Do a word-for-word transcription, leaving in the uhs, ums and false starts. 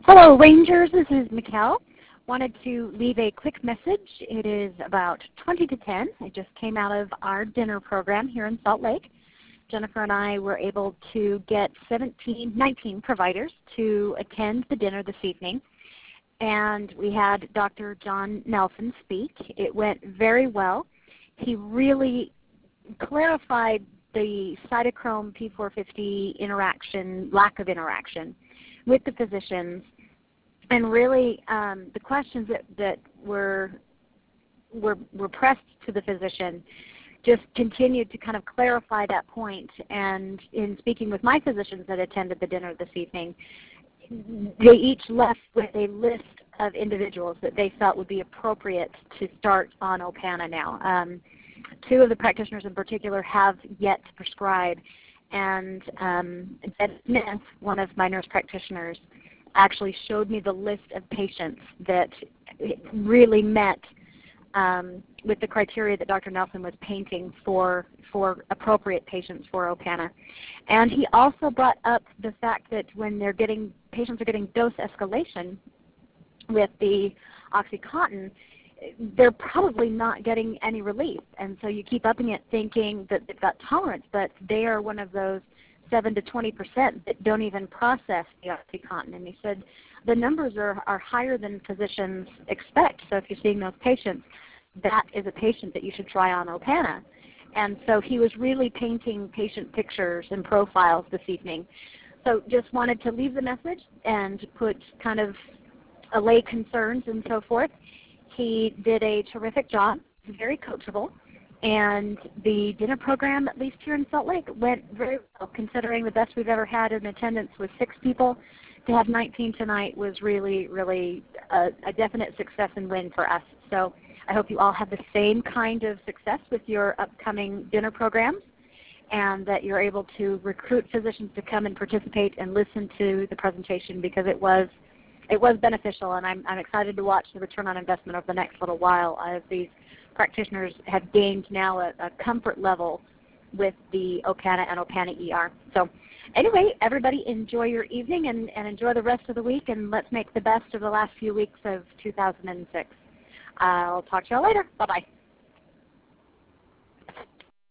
Hello, Rangers. This is Mikkel. Wanted to leave a quick message. It is about twenty to ten. I just came out of our dinner program here in Salt Lake. Jennifer and I were able to get seventeen, nineteen providers to attend the dinner this evening. And we had Doctor John Nelson speak. It went very well. He really clarified the cytochrome P four fifty interaction, lack of interaction with the physicians, and really um, the questions that, that were, were, were pressed to the physician just continued to kind of clarify that point. And in speaking with my physicians that attended the dinner this evening, they each left with a list of individuals that they felt would be appropriate to start on Opana now. Um, two of the practitioners in particular have yet to prescribe, and um, Ed Smith, one of my nurse practitioners, actually showed me the list of patients that really met um, with the criteria that Doctor Nelson was painting for, for appropriate patients for Opana. And he also brought up the fact that when they're getting, patients are getting dose escalation with the OxyContin, they're probably not getting any relief. And so you keep upping it thinking that they've got tolerance, but they are one of those seven to twenty percent that don't even process the OxyContin. And he said the numbers are, are higher than physicians expect. So if you're seeing those patients, that is a patient that you should try on Opana. And so he was really painting patient pictures and profiles this evening. So just wanted to leave the message and put kind of allay concerns and so forth. He did a terrific job, very coachable, and the dinner program, at least here in Salt Lake, went very well, considering the best we've ever had in attendance was six people. To have nineteen tonight was really, really a, a definite success and win for us. So I hope you all have the same kind of success with your upcoming dinner programs, and that you're able to recruit physicians to come and participate and listen to the presentation, because it was It was beneficial, and I'm, I'm excited to watch the return on investment over the next little while as these practitioners have gained now a, a comfort level with the Opana and Opana E R. So anyway, everybody enjoy your evening and, and enjoy the rest of the week, and let's make the best of the last few weeks of two thousand six. I'll talk to you all later. Bye-bye.